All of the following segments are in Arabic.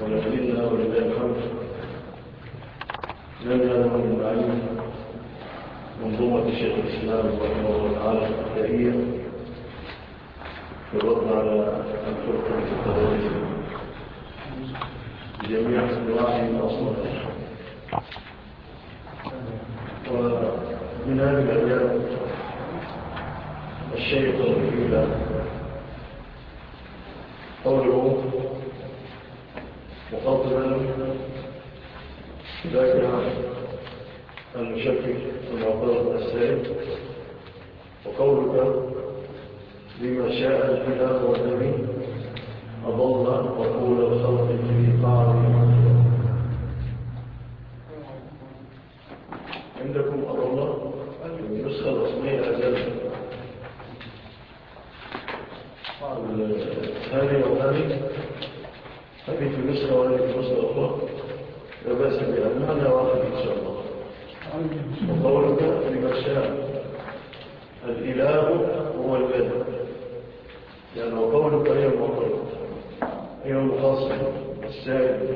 ونبينا ولله الحمد. نبدأ من بعيد منظومة شيخ الإسلام رحمه الله تعالى الابتدائية في الرد على الفرقة التطورية بجميع أنواعها وأصنافها. ومن هذه الأيام الشيخ المفيد قوله مقدما ذاكرا المشكك والمعترض السائل، وقولك بما شاء الكتاب والنبي أضل وقول الخلق في قاعدة عندكم أضل النسخة الأصلية أزل هذه وهذه في النسخة وهذه في النسخة الأخرى لا بأس بها، المعنى واحد إن شاء الله. وقولك لما شاء الإله هو الذي، يعني وقولك هي المعترض هي المخاصم السائل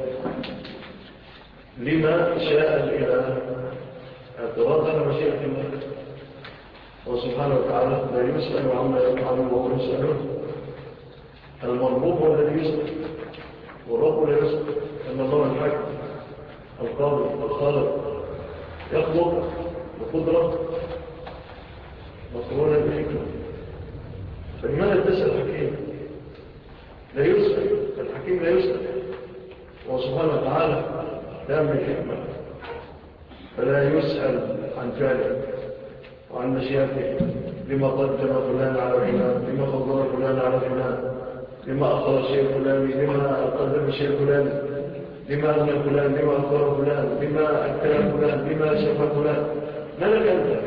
لما شاء الإله اعتراض على مشيئة الله، وسبحانه وتعالى لا يسأل عما يفعل وهو يسأله. المربوب هو الذي يسأل والرب لا يسأل، أن الله الحكم القادر الخالق يخلق بقدرة مقرونة بحكمة. فلماذا تسأل الحكيم؟ لا يسأل الحكيم، لا يسأل، وسبحانه وتعالى دام الحكمة فلا يسأل عن فعله وعن مشيئته. لما قدم فلان على فلان، لما فضل فلان على فلان، لما أخر شيء فلان، لما قدم شيء فلان، لما أغنى فلان، لما أخر فلان، لما أكل فلان، لما شفى فلان. ملك أنت.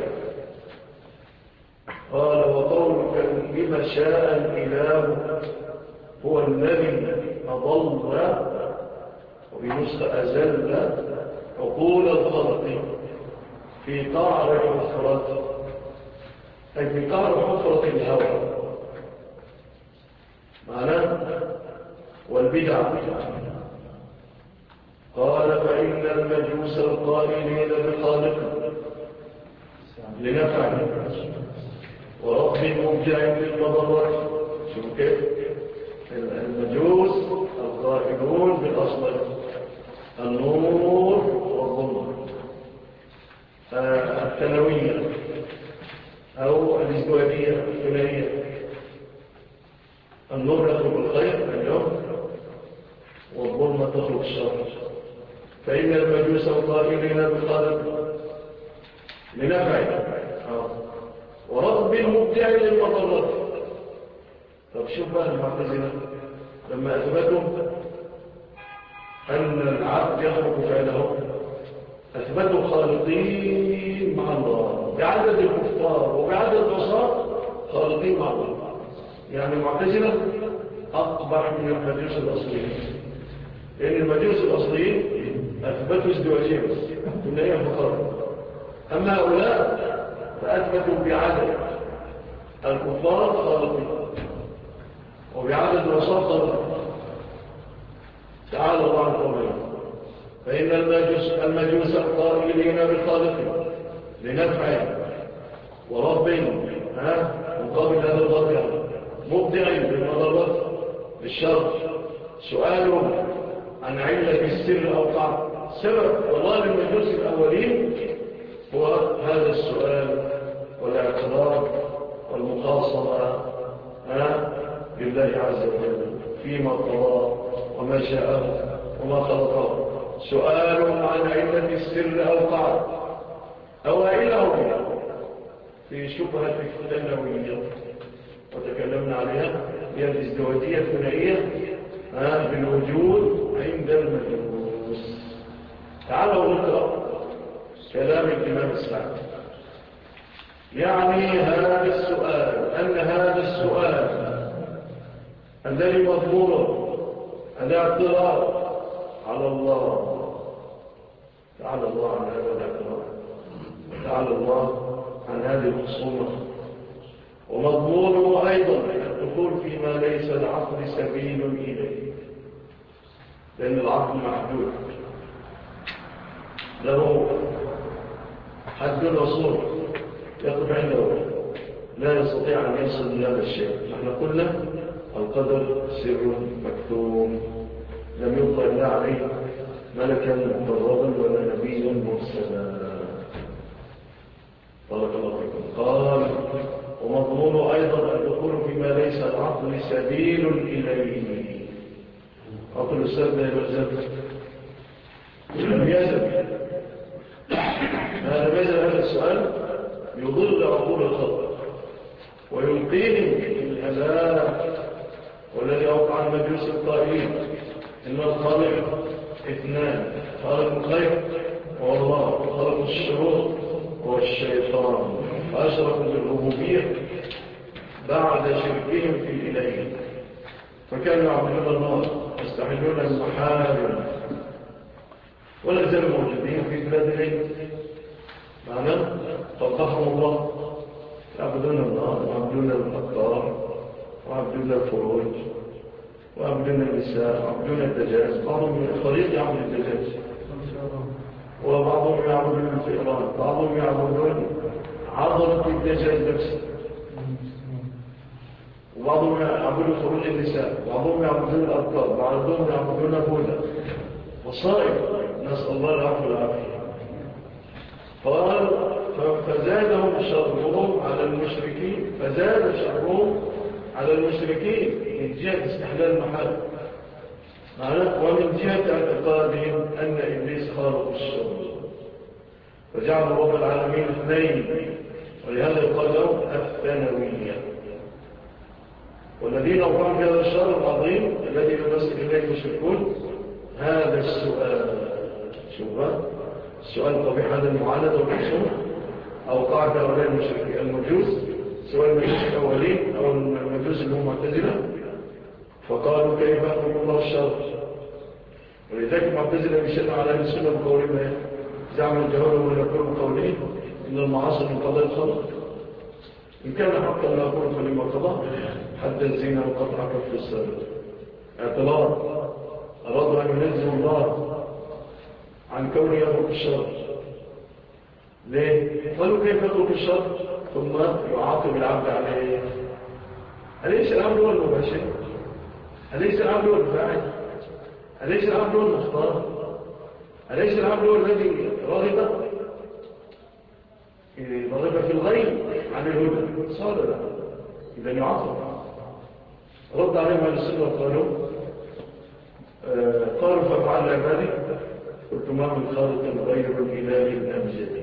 قال وقولك لما شاء الإله هو الذي أضل وبنسخة أزل عقول الخلق في قعر حفرة، أي في قعر حفرة الهوى معناه والبدع. قال فإن المجوس القائلين بخالق لنفع ورب مبدع للمضرات. شو كيف المجوس القائلون بالأصل النور والظلمة الثانوية أو الازدواجية الثنائية. النور يخلق الخير اليوم والظلمة تخلق الشر. فإن المجوس القائلين بخالق لنفع ورب مبدع للمضرات. طب شوف بقى المعتزلة لما أثبتوا أن العبد يخلق فعله أثبتوا خالقين مع الله بعدد الكفار وبعدد العصاة، خالقين مع الله. يعني المعتزلة أقبح من المجوس الأصليين، لأن المجوس الأصليين أثبتوا ازدواجية بس ثنائية فقط. أما هؤلاء فأثبتوا بعدد الكفار خالقين وبعدد العصاة خالقين. تعالى الله عن قوله فإن المجوس القائلين بخالق لنفع ورب مقابل هذا الغرب مبدع بالمضرات بالشر سؤالهم عن علة السر أو قعد سبب والله للمجوس الأولين هو هذا السؤال والاعتراض والمخاصمة لله عز وجل فيما قضى وما شاءه وما خلقه. سؤال عن علة السر أو قعد أوائلهم في شبهة الثانوية وتكلمنا عليها هي الازدواجية الثنائية بالوجود عند المجوس. تعالوا نقرأ كلام الإمام السعدي. يعني هذا السؤال أن هذا السؤال الذي مضمونه الاعتراض على الله، تعالى الله عن هذا الاعتراض وتعالى الله عن هذه الخصومة، ومضمونه أيضا الدخول فيما ليس العقل سبيل إليه. لأن العقل محدود له حد وصول يقف عنده لا يستطيع أن يصل إلى هذا الشيء. نحن قلنا القدر سر مكتوم لم يطلع الله عليه ملكا مقربا ولا نبيا مرسلا. بارك الله فيكم. قال ومضمون أيضا الدخول فيما ليس العقل سبيل إليه. عقل السبب لم يزل هذا السؤال يضل عقول الخلق ويلقيهم في الهلاك. والذي أوقع المجوس القائلين إن الخالق اثنان، خالق الخير هو الله وخالق الشرور هو الشيطان، فأشركوا بالربوبية بعد شركهم في الإلهية، فكانوا يعبدون النار يستحلون المحارم ولا زالوا موجودين في بلاد العلم. معناه طبقهم الله يعبدون النار ويعبدون الأبطار ويعبدون الفروج ويعبدون النساء ويعبدون الدجاج. بعضهم الخليط يعبد الدجاج وبعضهم يعبدون الفئران، بعضهم يعبدون عضلة الدجاج نفسه، وبعضهم يعبدون فروج النساء، وبعضهم يعبدون الأبطار، وبعضهم يعبدون بوذا وصائب. نسأل الله العفو والعافية. قال فزادهم شرهم على المشركين، فزاد شرهم على المشركين من جهة استحلال المحال ومن جهة اعتقادهم أن إبليس خالق الشر، فجعلوا رب العالمين اثنين، ولهذا يقال لهم الثانوية. والذين وقعوا في هذا الشر العظيم الذي يمثل إليه المشركون هذا السؤال. السؤال القبيح هذا المعاندة والحصول أوقع في هؤلاء المشركين المجوس، سواء المجوس الأولين أو المجوس اللي هم معتزلة، فقالوا كيف يخلق الله الشر. ولذلك المعتزلة بيشتغلوا على أهل السنة بقولهم زعم الجهول ولكل قولين إن المعاصي من قضاء الخلق، إن كان حقا لا أقول فلما قضى حد الزنا وقطع كف السر. اعتراض أرادوا أن ينزل الله عن كونه يخلق الشر. ليه؟ قالوا كيف يخلق الشر ثم يعاقب العبد عليه؟ أليس العبد هو المباشر؟ أليس العبد هو الفاعل؟ أليس العبد هو المختار؟ أليس العبد هو الذي رغب في الغيب عن الهدى؟ صار لا، إذا يعاقب. رد عليهم أهل السنة قالوا فافعل عبادي قلت ما من خالق غير الإله الأمجد.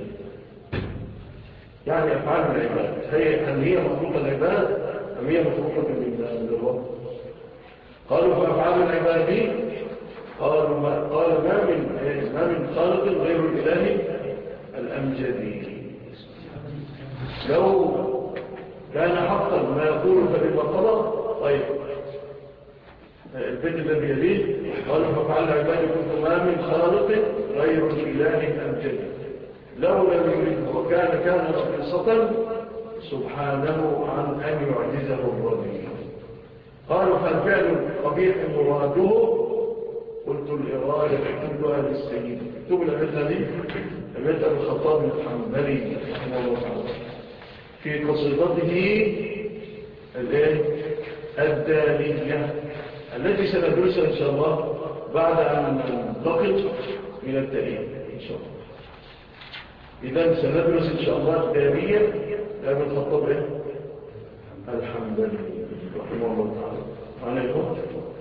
يعني أفعال العباد هل هي مخلوقة العباد أم هي مخلوقة من الرب؟ قالوا فأفعال العباد قال ما من خالق غير الإله الأمجد. لو كان حقا ما يقول فبما قضى. طيب البيت الذي يليه قالوا فأفعال العباد كنت ما من خالق غير الإله الأمجد. لو لم يريد وكان رخيصة سبحانه عن أن يعجزه الرجل. قالوا فالفعل قبيح مراده قلت الإرادة كلها للسيد. اكتب الأمثلة دي أمثل الخطاب الحنبلي رحمه الله تعالى في قصيدته الدالية التي سندرسها إن شاء الله بعد أن ننتقل من التأليف إن شاء الله. إذن سندرس إن شاء الله الدالية لأبن الخطاب الحنبلي رحمه الله تعالى. أنا يقول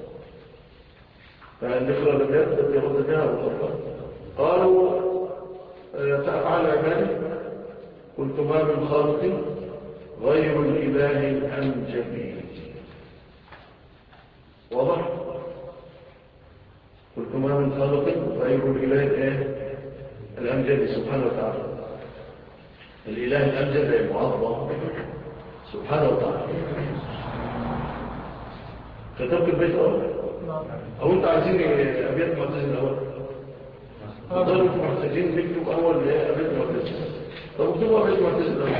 فنقرأ الأبيات التي ردتها الخطاب. قالوا فأفعل عبادي قلت ما من خالق غير الإله الأمجد. واضح؟ قلت ما من خالق غير الإله الأمجد سبحانه وتعالى. الإله الأمجد المعظم سبحانه وتعالى. كتبت البيت أول أو أنت عايزين أبيات معتزل الأول؟ أقدروا محتاجين نكتب أول أبيات معتزل. طب اكتبوا أبيات معتزل الأول.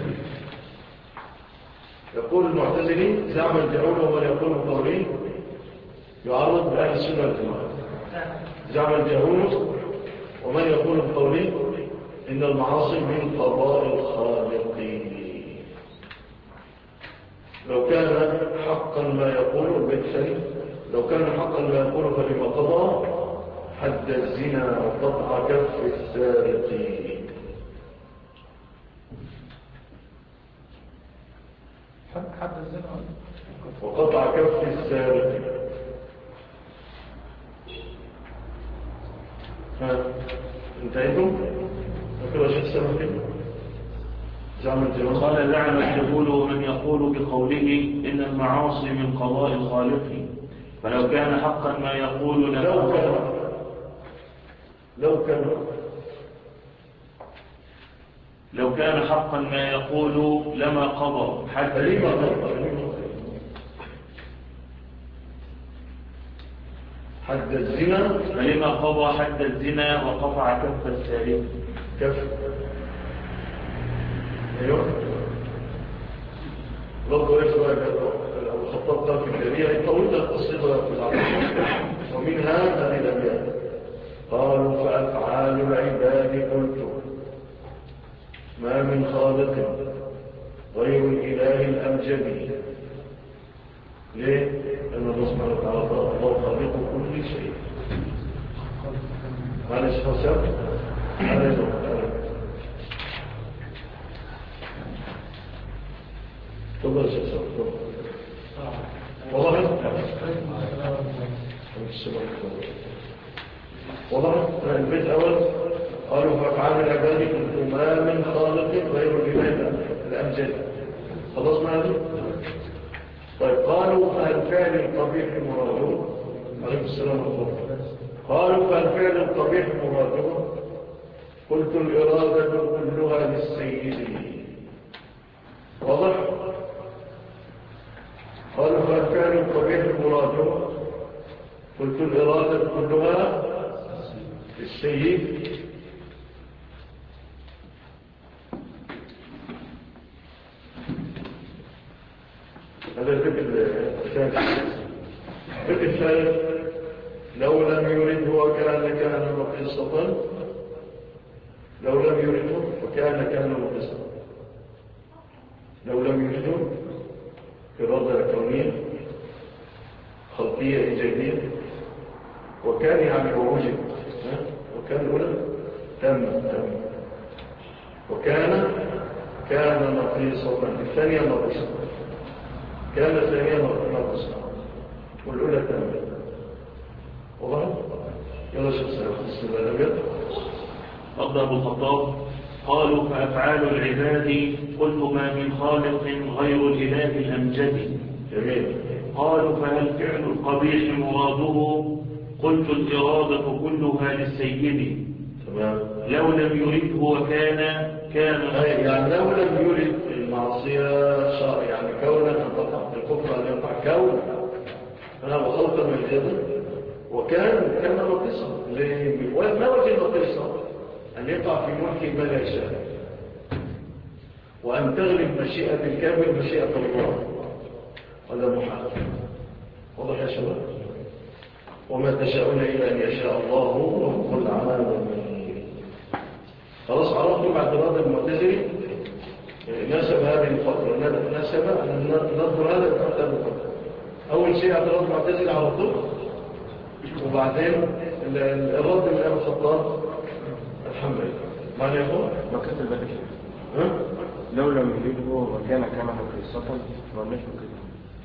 يقول المعتزلين زعم الجعول ومن يقول مطورين يعرض بأهل السنة والجماعة. زعم الجهول ومن يقول بقوله إن المعاصي من قضاء الخالق. لو كان حقا ما يقول بالثاني، لو كان حقا ما يقول فلما قضى حد الزنا وقطع كف السارق. حد الزنا وقطع كف السارق. انتهيتم؟ فكرة شيء سمكين زعم الجهول. قال زعم الجهول ومن يقول بقوله إن المعاصي من قضاء الخالق. فلو كان حقا ما يقول لو كان حقا ما يقول لما قضى حد الزنا فلما قضى حد الزنا وقطع كف السارق. كف ايوه برضه ايش بقى الخطاب قال في الجريئه طولت القصيده في العقيده ومنها هذه الابيات. قالوا فافعال العباد قلت ما من خالق غير الاله الامجد. ليه؟ لان الله سبحانه وتعالى الله خالق كل شيء. معلش حساب هذا تفضل يا شيخ والله البيت الاول قالوا فافعال العباد كنت ما من خالق غير الاله الامجد. خلصنا هذه. طيب قالوا فالفعل القبيح مراده عليكم السلام عليكم. قالوا فالفعل القبيح مراده قلت الاراده كلها للسيد. واضح. قالوا فالفعل القبيح مراده قلت الإرادة كلها للسيد. هذا الفكر الثالث. الفكر الثالث لو لم يرده وكان مقصة، لو لم يرده وكان مقصة. لو لم يرده إرادة كونية خلقية إيجابية وكان يعني ووجد وكان الأولى تم وكان نقيصة. الثانية نقيصة. كان الثانية نقيصة والأولى تم. واضح؟ يلا شيخ سلام بسم الله الرحمن. قال أبو الخطاب قالوا فأفعال العباد قلت ما من خالق غير الإله الأمجد. جميل. قالوا فهل فعل القبيح مراده قلت الإرادة كلها للسيد. تمام. لو لم يرده وكان يعني لو لم يرد المعصية شرع يعني كونا أن تقع الكفر أن يقع كون أنا وخلقا من الجبل وكان نقصا. ما وجه نقصا؟ أن يقع في ملك ما لا يشاء وأن تغلب مشيئة الكامل مشيئة الله. هذا محال. واضح يا شباب؟ وما تشاءون إلا أن يشاء الله رب العالمين. خلاص عرفتم اعتراض المعتزلي ناسب هذه الفترة ناسب أن نظر هذا تحت الفترة. أول شيء اعتراض المعتزلي على طول وبعدين الرد من أبو الخطاب الحمد لله. معنى يقول ما كانت البلد لو لم يريده وكان مقيصة ما ليش مقيصة.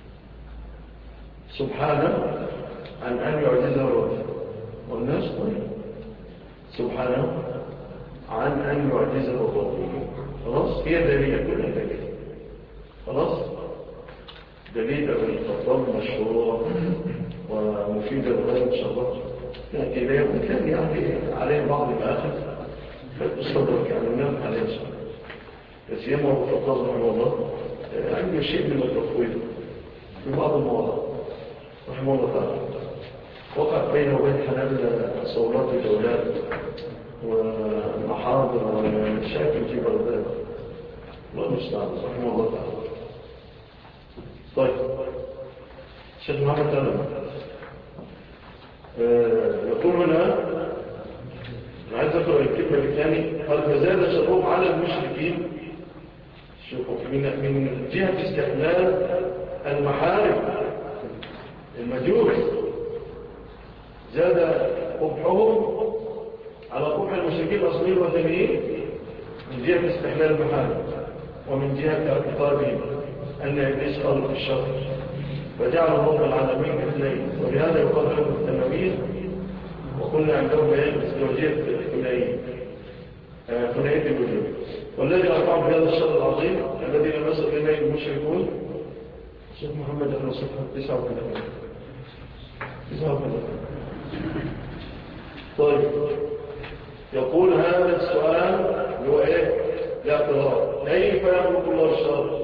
سبحانه عن أن يعجزه الرجل والناس سبحانه عن أن يعجزه الرجل. خلاص هي دليل كلها دليل. خلاص دليل أبو الخطاب مشهور ومفيد للغاية إن شاء الله. لكن لا يكون كان يعني عليه بعض المآخذ فالمستدرك يعني نعم عليه إن شاء الله. بس يما أبو الخطاب رحمه الله عنده شيء من التفويض في بعض المواضع رحمه الله تعالى. وقع بينه وبين حنابلة صولات وجولات ومحاضر ومشاكل في بغداد. الله المستعان رحمه الله تعالى. طيب الشيخ محمد تعالى يقول هنا، أنا عايز أقرأ الكلمة بالثاني، قال فزاد شرهم على المشركين. شوفوا من جهة استحلال المحارم المجوس، زاد قبحهم على قبح المشركين الأصليين الوثنيين من جهة استحلال المحارم، ومن جهة اعتقادهم أن إبليس خلق الشر، فجعل الله العالمين اثنين، وبهذا يقال لهم الثانويين، وقلنا عندهم ازدواجية ثنائية الوجود. والذي أرفعهم بهذا الشر العظيم الذي لم يصل إليه المشركون. الشيخ محمد أهل صفحة 39. طيب، يقول هذا السؤال هو إيه؟ الاعتراض، كيف يخلق الله الشر؟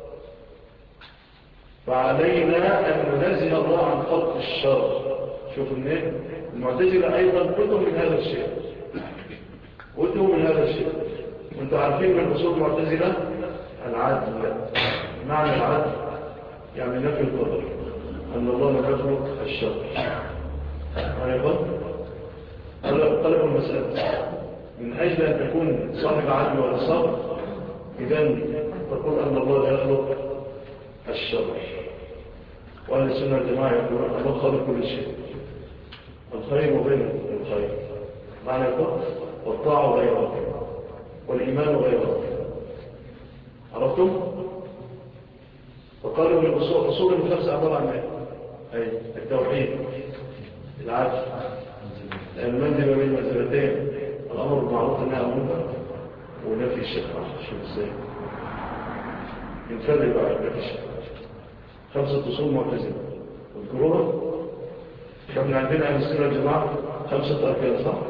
فعلينا أن ننزه الله عن خلق الشر. شوفوا منين؟ المعتزلة أيضا كلهم من هذا الشيء، كلهم من هذا الشيء. وانتم عارفين من أصول المعتزلة العدل. معنى العدل يعني نفي القدر، أن الله لم يخلق الشر. أنا يقول طلب المسألة من أجل أن تكون صاحب عدل وإنصاف، إذن تقول أن الله لا يخلق الشر. وأهل السنة والجماعة يقولون الله خالق كل شيء، الخير وبين الخير، معنى يقول والطاعة غيرها والإيمان غيرها. عرفتم؟ وقالوا من أصول الخمسة عبارة عن أي التوحيد، العدل، المنزل بين منزلتين، الأمر بالمعروف والنهي عن المنكر، ونفي الشرك. شوف ازاي ينفرد بقى نفي الشرك. 5 أصول معتزلة والكروها. كان عندنا أهل السنة والجماعة 5 أركان، صح؟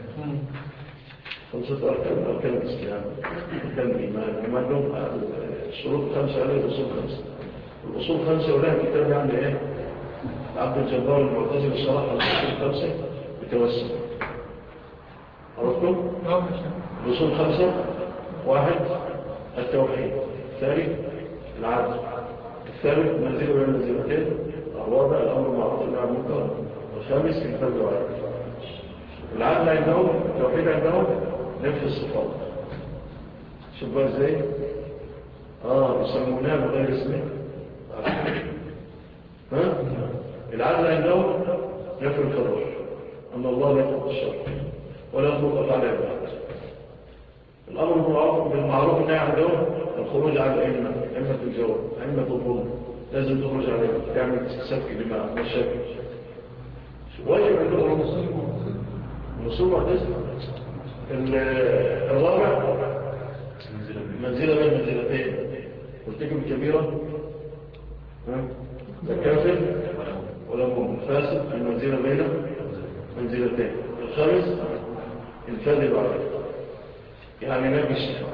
5 أركان الإسلام، أركان الإيمان، لهم الشروط 5 عليه الأصول 5. الأصول 5 ولها كتاب يعني إيه؟ عبد الجبار المعتزل الشرح على الأصول 5 بتوسع. عرفتم؟ الأصول 5: 1 التوحيد، الثاني العدل، الثالث منزل بين منزلتين، الرابع الأمر بالمعروف والنهي عن المنكر، الخامس الفضل والعدل. العدل عندهم، التوحيد عندهم نفي الصفات. شوف بقى ازاي يسمونها بغير اسمه. العدل عندهم نفي القدر، أن الله لا يخلق الشر ولا يخلق أفعال العباد. الأمر بالمعروف والنهي عندهم الخروج على الأئمة، أئمة الجور، أئمة الظلم، لازم تخرج عليهم، تعمل سفك دماء مشاكل. واجب عندهم الوصول معتزلة. الرابع منزلة بين منزلتين، مرتكب كبيرة الكافر ولا مؤمن، فاسد في المنزلة بين منزلتين. الخامس الفاذل عليه، يعني نبي الشفاء،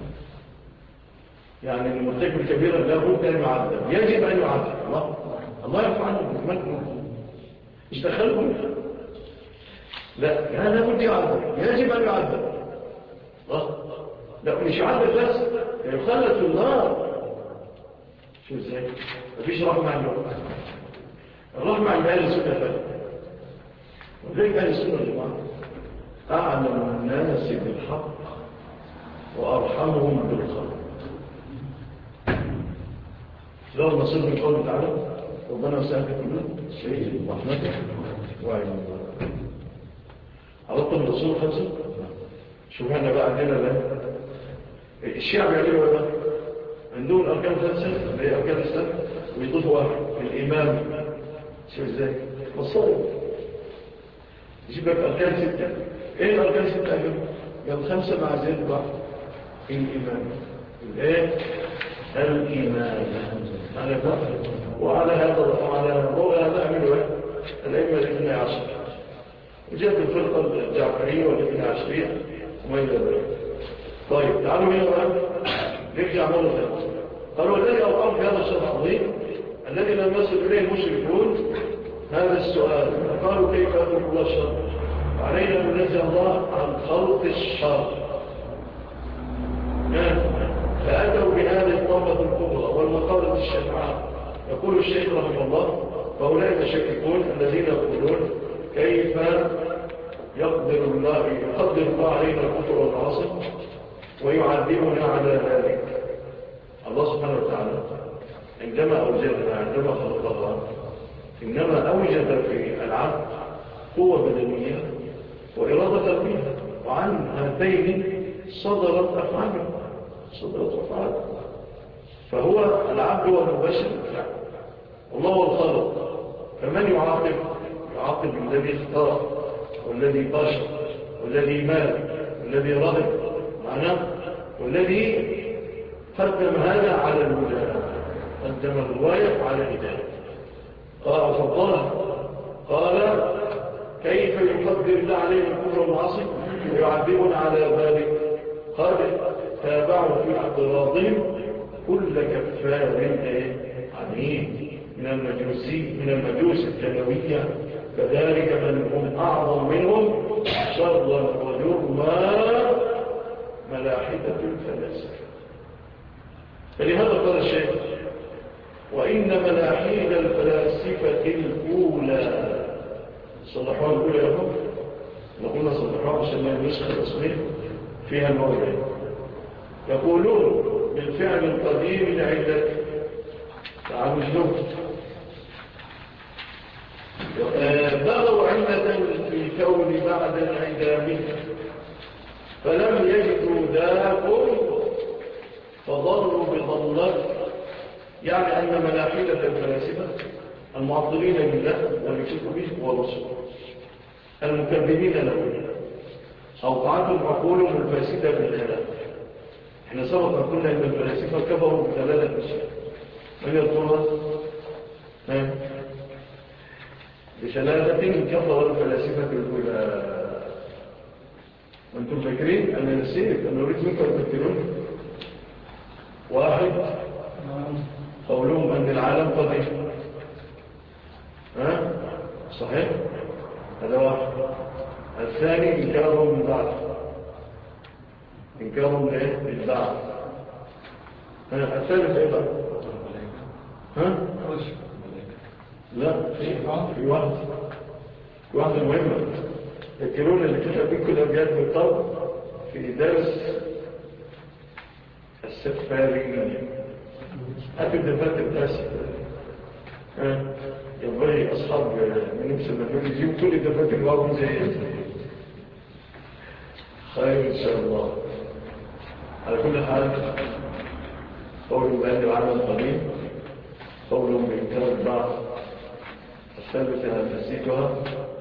يعني المرتكب الكبيرة لابد أن يعذب، يجب أن يعذب. الله يرفع عنه، مش دخلكم، لا لابد يعذب، يجب أن يعذب. لا مش يعذب بس، يخلد في النار. شو ازاي؟ مفيش رحمة عن الوقت. الرحمة عن أهل السنة فعلا، ولذلك أهل السنة والجماعة أعلم الناس بالحق وأرحمهم بالخلق. لو نصير من قوله تعالى ربنا وسعك كل شيء رحمته وعلمه. عرضتم الرسول 5. شوف احنا بقى عندنا الشيعة بيعملوا بقى عندهم الأركان 5 اللي هي أركان الإسلام، ويضيفوا 1 الإمام. شوف ازاي مصاري يجيب لك أركان 6. ايه الأركان 6 أجل؟ قال 5 مع زيادة 1 الإمام. الايه؟ الإيمان. وعلى هذا نعمل الأئمة الاثني عشر، وجاءت الفرقة الجعفرية والاثني عشرية وما إلى ذلك. طيب تعالوا هنا بقى نرجع مرة ثانية. قالوا الذي أوقعوا في هذا الشرع العظيم الذي لم يصل إليه المشركون هذا السؤال، قالوا كيف يخلق الله الشر؟ علينا أن ننزه الله عن خلق الشر. فأتوا بهذه الطامة الكبرى والمقالة الشفعاء. يقول الشيخ رحمه الله: فأولئك الشككون الذين يقولون كيف يقدر الله علينا الكفر والمعاصي ويعذبنا على ذلك. الله سبحانه وتعالى عندما خلقها إنما أوجد في العبد قوة بدنية وإرادة قلبية، وعن هاتين صدرت أفعاله. فهو العبد هو المباشر بالفعل، الله هو الخالق. فمن يعاقب الذي اختار والذي باشر والذي مال والذي رغب معناه، والذي قدم هذا على الولاء، قدم الغواية على الهداية. فضلها قال كيف يقدر الله عليه الكفر والمعاصي ويعذبنا على ذلك؟ قال تابعوا في اعتراضهم كل كفار عنيد من المجوس الجنوية، كذلك من هم أعظم منهم شرا وجرما ملاحدة الفلاسفة. فلهذا قال الشيخ وإن ملاحيد الفلاسفة الأولى صلحوها الأولى لهم، نقولنا صلحوها عشان النسخة الأصلية فيها الموضوعين. يقولون بالفعل القديم لعلة تعالوا الجنوب بغوا علة في كون بعد العدام فلم يجدوا ذاكم فضلوا بضلات. يعني أن ملاحدة الفلاسفة المعطلين لله ولكتبه ورسله المكذبين له أوقعتهم عقولهم الفاسدة بالخلاف. احنا سبق قلنا ان الفلاسفة كفروا بثلاثة أشياء. من يذكرها؟ بثلاثة كفر الفلاسفة الأولى. وانتم فاكرين أن نسيت أن نريد منكم تفكرون. واحد قولهم أن العالم قديم، صحيح؟ هذا واحد. الثاني إنكارهم بالبعث، إنكارهم بالبعث. الثالث إيه بقى؟ لا في واحد مهمة. تذكرون اللي كتب بكم الأبيات من قبل في درس السفارين. هاتوا الدفات الدرس ينبغي أصحاب من نفس المدول يجيبوا كل الدفات الواقع زي خير إن شاء الله. على كل حال قولوا بأن العالم قديم، قولوا بإنكار البعض، الثالثة نسيتها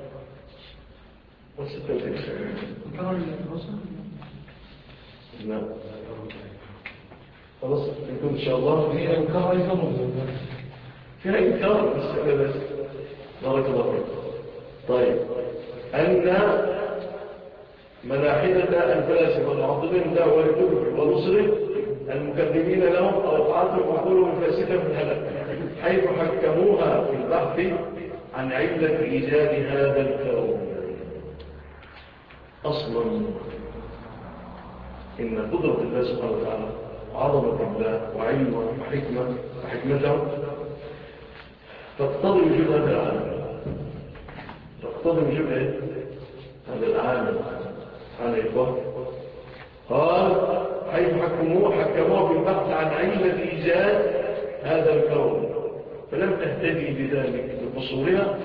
والستة وتنسى لا خلاص نكون إن شاء الله فيها إنكار أيضا فيها إنكار السؤال بس. بارك الله فيك. طيب أن ملاحدة الفلاسفة المعطلين له ولكتبه ونصره المكذبين لهم أوقعتهم عقولهم الفاسدة من هلك، حيث حكموها في البحث عن علة إيجاد هذا الكون. أصلا إن قدرة الله سبحانه وتعالى وعظمة الله وعلمه وحكمته تقتضي وجود هذا العالم، تقتضي وجود هذا العالم. على إخوة قال حيث حكموه بالبحث عن علة إيجاد هذا الكون، فلم تهتدي بذلك بقصورها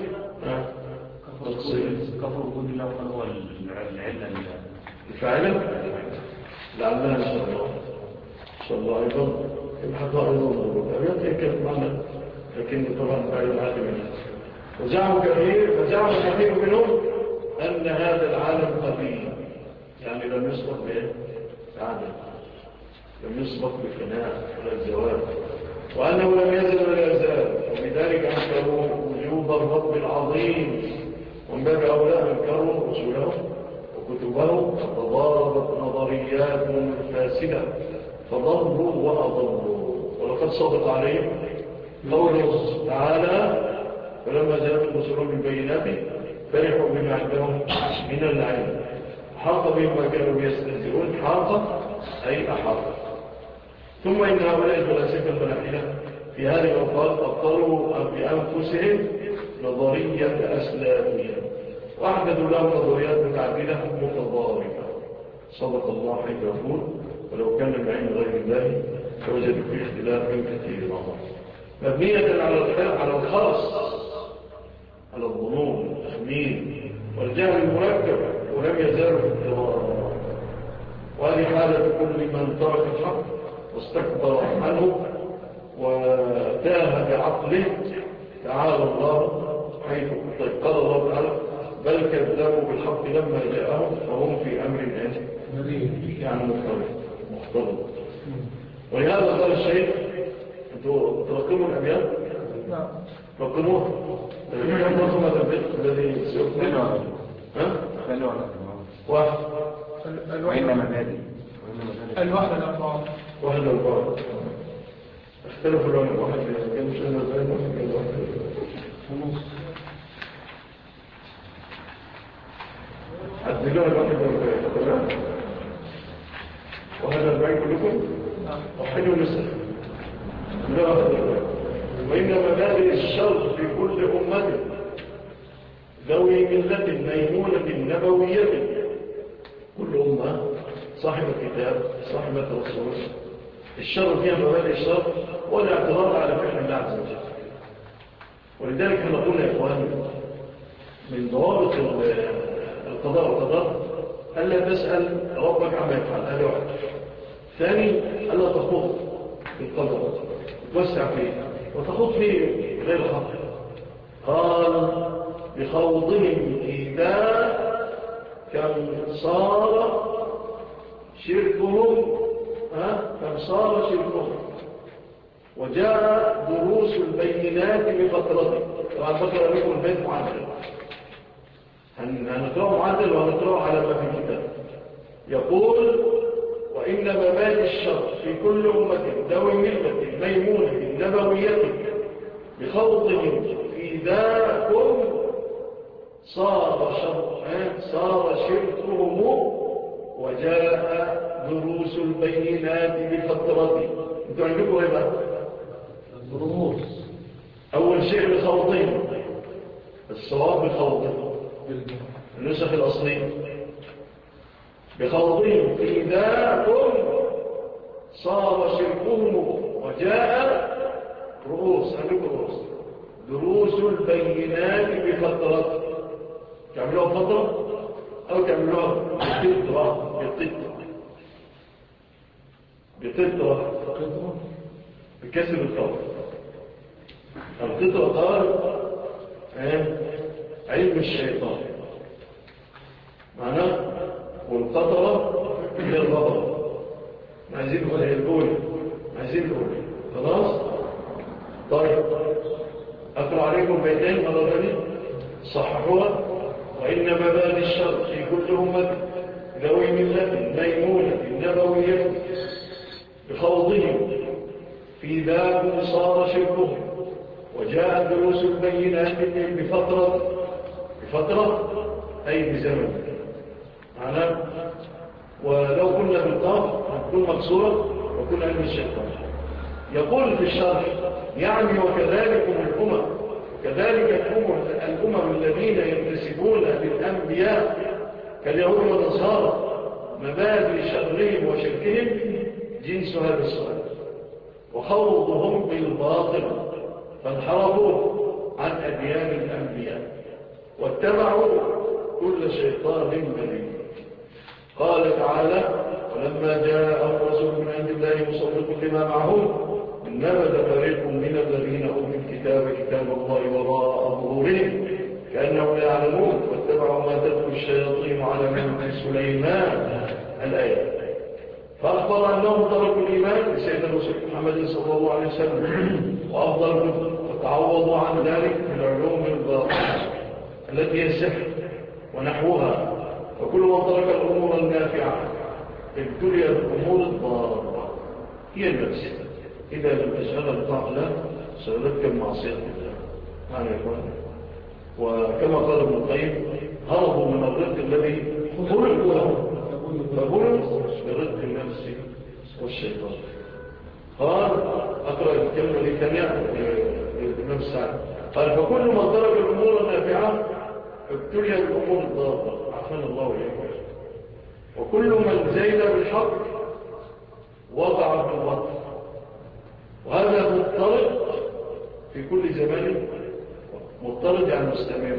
كفر وجود الله هو العلة فعلا لعلها إن شاء الله إن شاء الله أيضا يبحثوا أيضا ضرورة أبيات يكف معنا، لكن طبعا بعيد العالم منها. وزعموا كثير منهم أن هذا العالم قديم، يعني لم يسبق بعدم، لم يسبق بفناء ولا الزواج، وأنه لم يزل ولا يزال، وبذلك أنكروا وجوب الرب العظيم، ومن باب أولى أنكروا رسوله وكتبه، وتضاربت نظرياتهم الفاسدة فضلوا وأضلوا. ولقد صدق عليهم قوله تعالى فلما جاءتهم رسلهم بالبينات فرحوا بما عندهم من العلم حاق بهم ما كانوا يستهزئون. حاق أي أحاط. ثم إن هؤلاء الفلاسفة الملاحدة في هذه الأوقات أبطلوا بأنفسهم نظرية أسلافهم وأحدثوا لهم نظريات متعددة متضاربة. صدق الله حيث يقول ولو كان من عند غير الله فوجدوا فيه اختلافا كثيرا مبنية على الخرص، على الظنون والتخمين والجهل المركب، ولم يزالوا في اضطرار. وهذه حالة كل من ترك الحق واستكبر عنه وتاه بعقله. تعالى الله حيث قال الله تعالى بل كذبوا بالحق لما جاءهم فهم في أمر يعني مختلط. ولهذا قال الشيخ أنتوا ترقموا الأبيات؟ نعم رقموها. كم رقم هذا البيت الذي سيكون؟ ها؟ واحد. وإن مبادئ الوحدة الأربعة. واحد الأربعة. اختلفوا العلماء، واحد كان مش أنا البيت واحد كان واحد عدلوها الواحد والبيت. وهذا البيت كلكم؟ وحلوا نسل. لا وإن مبادئ الشر في كل أمة ذوي ملة ميمونة نبوية. كل أمة صاحب الكتاب صاحب الرسول الشر فيها مبادئ الشر والاعتراض على فعل الله عز وجل. ولذلك احنا قلنا يا إخواني من ضوابط القضاء والقدر ألا تسأل ربك عما يفعل، هذا واحد. ثاني ألا تخوض في القدر توسع فيه وتخوض فيه غير حق. قال بخوضهم إذا كم صار شركهم كم صار شركهم وجاء دروس البينات بفترته. طبعا بكر لكم البيت معدل، هنقرأه معدل وهنقرأه على ما في الكتاب. يقول وإن مبادئ الشر في كل أمة ذوي ملة ميمونة نبوية بخوضهم في ذاكم صار شركهم وجاء دروس البينات بفترته. انتوا عندكم ايه بقى؟ دروس. اول شيء بخوضهم، الصواب بخوضهم النسخ الأصلية بخوضهم في ذاكم صار شركهم وجاء رؤوس دروس البينات بفترة. تعملوها فترة أو تعملوها بقطرة بكسر الطاء. القطرة قال علم الشيطان معناه، والقطرة هي الغضب. عايزين الأولى خلاص. طيب أقرأ عليكم بيتين مرة ثانية صححوها. وإن مبادئ الشر في كل أمة ذوي ملة ميمونة نبوية بخوضهم في ذاك صار شركهم وجاء دروس البينات بفترة أي بزمن معناه. ولو كنا بالقاف هتكون مكسورة وكنا علم الشيطان. يقول في الشرح يعني وكذلك الأمم الذين ينتسبون للأنبياء كاليهود والنصارى مبادئ شرهم وشركهم جنس هذا السؤال وخوضهم بالباطل فانحرفوا عن أديان الأنبياء واتبعوا كل شيطان مريد. قال تعالى ولما جاء الرسول من عند الله مصدق لما معهم نبذ فريق من الذين أوتوا الكتاب كتاب الله وراء ظهورهم كأنهم لا يعلمون واتبعوا ما تتلو الشياطين على ملك سليمان الآية. فأخبر أنهم تركوا الإيمان بسيدنا الرسول محمد صلى الله عليه وسلم وأفضل الكتب وتعوضوا عن ذلك بالعلوم الباطنة التي هي السحر ونحوها. وكل من ترك الأمور النافعة ابتلي بالأمور الضارة هي النفس. إذا لم تشغل طاعة شغلتك المعصية بالله معنى يكون. وكما قال ابن القيم هربوا من الرزق الذي خلقوا له فبلوا برزق النفس والشيطان. قال أقرأ الكلمة الثانية للإمام السعد قال فكل من ترك الأمور النافعة ابتلي بالأمور الضارة عافانا الله وإياكم. وكل من زين بالحق وقع في الباطل، وهذا مضطرد في كل زمان. مضطرد يعني مستمر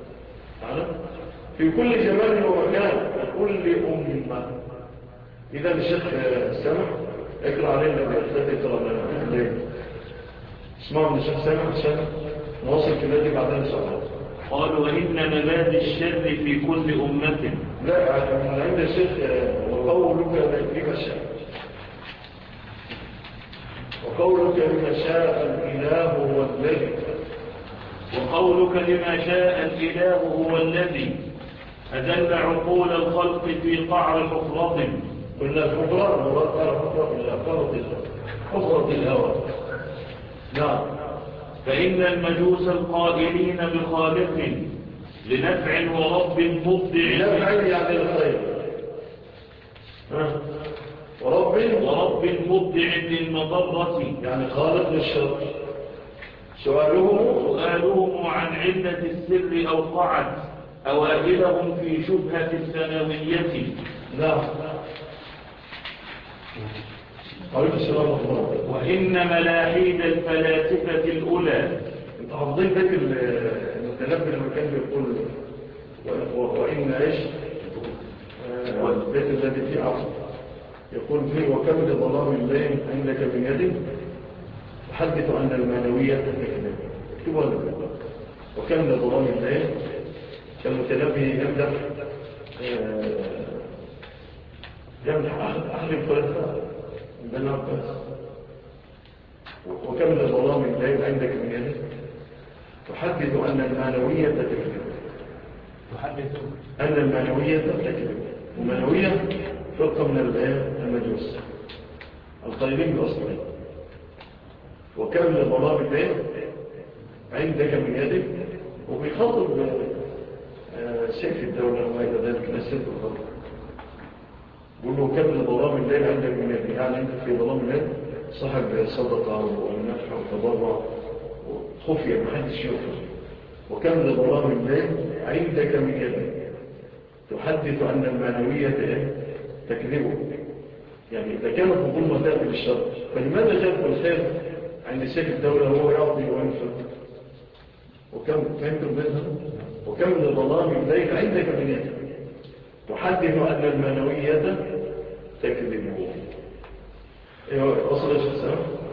في كل زمان ومكان وكل أمة. إذا الشيخ سامح اقرأ علينا بأحداث اقرأ لنا اسمعوا من الشيخ سامح عشان نواصل كلاتي بعدين سؤال. قال وإن مبادئ الشر في كل أمة. لا من عند الشيخ وقولك لما شاء، وقولك لما شاء الإله هو الذي، وقولك لما شاء الإله هو الذي أدل عقول الخلق في قعر حفرة. قلنا الحفرة حفرة الهوى. نعم. فإن المجوس القائلين بخالق لنفع ورب مبدع. نفع يعني الخير، ورب مبدع للمضرة يعني خالق للشر. سؤالهم عن علة السر أوقعت أوائلهم في شبهة الثانوية. نعم. وإن ملاحيد الفلاسفة الأولى. انت حافظين بيت المتنبي لما كان بيقول وإن عيش والبيت الذي فيه عصر يقول فيه وكم لظلام الليل عندك من يد تحدث أن المعنوية تكذب. اكتبوا هذا وكم لظلام الليل. كالمتنبي يمدح أهل الفلسفة بن عباس. وكم لظلام الليل عندك من يد تحدث أن المعنوية تكذب. تحدث أن المعنوية تكذب. المعنوية فرقة من المجوس القائلين بأصلين. وكم لظلام الليل عندك من يدك، وبيخاطب سيف الدولة وما إلى ذلك نسيت الخطر. يقول له كم لظلام الليل عندك من يدك، يعني أنت في ظلام الليل صاحب صدقة ونفع وتضرع وخفية محدش يوفر. وكم لظلام الليل عندك من يدك تحدث أن المعنوية تكذبه. يعني إذا كانت الظلمة تأتي بالشر فلماذا جاءت الخير عند سيف الدولة هو يعطي وينفق؟ وكم فهمتم بينها؟ وكم لظلام الليل عندك من يدك تحدث أن المعنوية تكذبه. أصل الشخصان.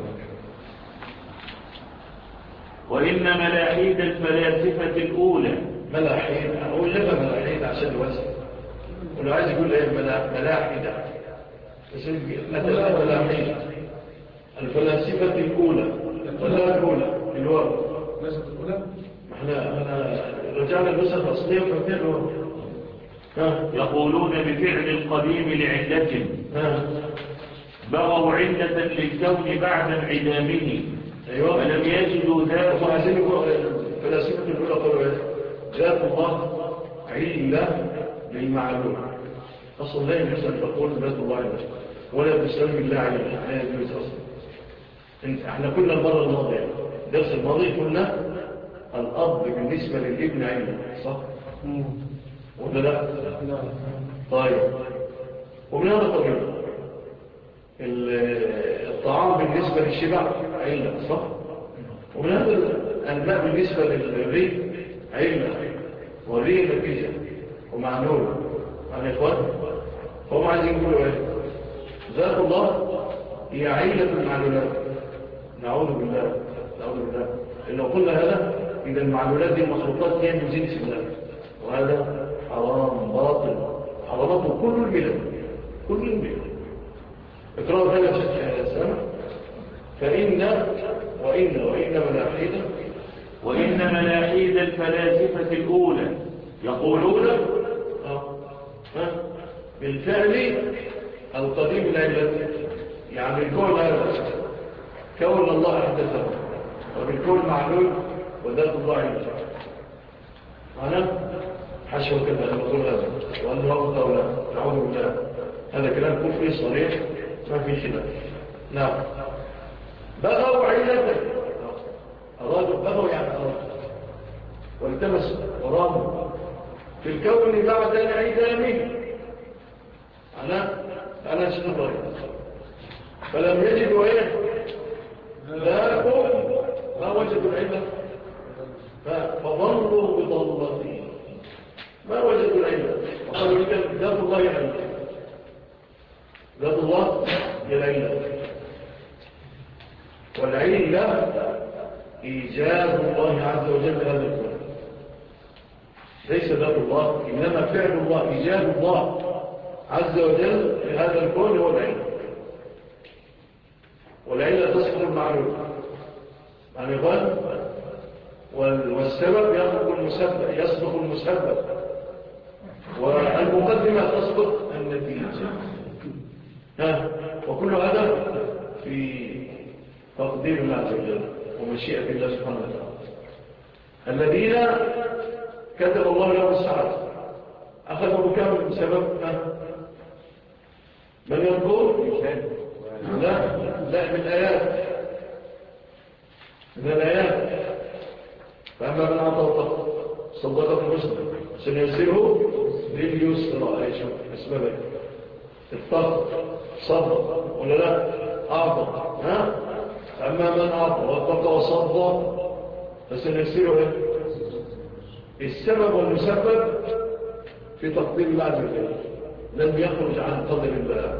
وإن ملاحيد الفلاسفة الأولى. ملاحيد أقول لما ملاحيد عشان الوزن، ولو عايز يقول لي ملاحيد بس مثلا ملاحيد الفلاسفة الأولى ولا الأولى الواو الفلاسفة الأولى. احنا رجعنا النسخ الأصلية ففيها الواو. يقولون بفعل القديم لعلة بغوا علة للكون بعد انعدامه. أيوة. فلم يجدوا ذات. وعايزين يقولوا الفلاسفة الأولى قالوا ذات الله علة للمعلوم. أصلا لا يجوز أن تقول ذات الله علة ولا تسلم الله علة، لا يجوز أصلا. احنا كنا المرة الماضية درس الماضي كنا الأب بالنسبة للابن علة، صح؟ ولا لا؟ طيب. ومن هذا قبيل الطعام بالنسبة للشبع علة، صح؟ ومن هذا الماء بالنسبة للريق علة، والريق نتيجة ومعنول. يعني إخوان هم عايزين يقولوا ايه؟ ذات الله هي علة المعلولات. نعوذ بالله نعوذ بالله. لو قلنا هذا إذا المعلولات دي المخلوقات هي من جنس الله، وهذا حرام باطل حرامته كل البلاد كل البلاد. اقرأوا ثلاث سنة. وإن ملاحيد الفلاسفة الأولى يقولون بالفعل القديم العلة، يعني الكون هذا كون الله أحدثه، وبالكون معلول وذات الله علة. أنا حشو كذا نقول هذا وأنه وقت أو لا نعوذ بالله. هذا كلام كفري صريح ما في خلاف. نعم. بغوا علة، أرادوا بغوا يعني أرادوا والتمس وراموا في الكون بعد انعدامه أنا شنو فلم يجدوا إيه لكم ما وجدوا العلة فضلوا بضلته ما وجدوا العلة وقالوا لك ذات الله العلة ذات الله العلة والعلة إيجاد الله عز وجل هذا الكون ليس ذات الله إنما فعل الله إيجاد الله عز وجل لهذا الكون هو العلة والعلة تصدر المعلوم يعني قال والسبب يصدق المسبب والمقدمة تصدق النتيجة وكل هذا في تقدير الله عز وجل ومشيئة الله سبحانه وتعالى الذين كتب الله لهم السعادة أخذوا بكم سبب من يذكر لا من آيات من الآيات فأما من عطى صدق المسلم سنيسره لليسرى أي شوف أسبابك الطاقة صدق ولا لا أعطى أما من أعطى واتقى وصدق فسنيسره السبب والمسبب في تقدير الله عز وجل لم يخرج عن قدر الله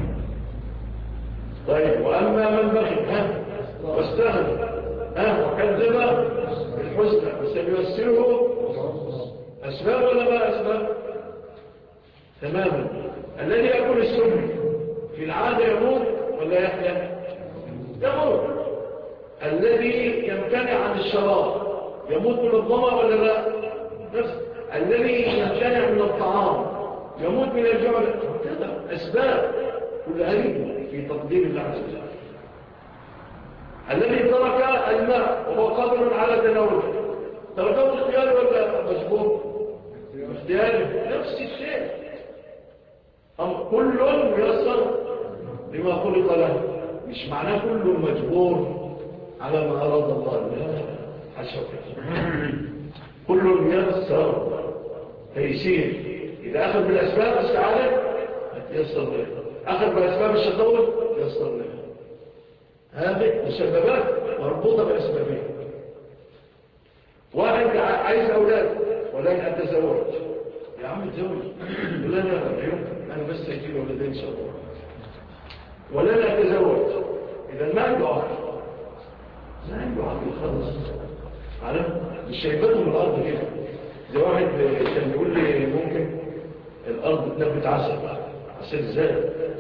طيب وأما من بخل واستغنى وكذب بالحسنى فسنيسره أسباب ولا ما أسباب تماما الذي يأكل السم في العادة يموت ولا يحيا يموت الذي يمتنع عن الشراب يموت من الظمأ ولا لا نفس الذي يمتنع من الطعام يموت من الجوع كذا أسباب كل هذه في تقدير الله عز وجل الذي ترك الماء وهو قادر على تناوله تركه اختياري ولا مجبور اختياري نفس الشيء كل ييسر لما خلق له مش معناه كل مجبور على ما أراد الله لا حشو كل ييسر تيسير إذا أخذ بالأسباب السعادة ييسر له أخذ بالأسباب الشقاوة ييسر له هذه مسببات مربوطة بأسبابين واحد عايز أولاد ولن أتزوج يا عم اتزوج ولا لا أنا بس أجيب أولادين إن شاء الله ولن أتزوج إذا ما عنده عقل ما عنده عقل خالص عالم مش شايفتهم الأرض كده زي واحد كان يقول لي ممكن الأرض تنبت عسل إزاي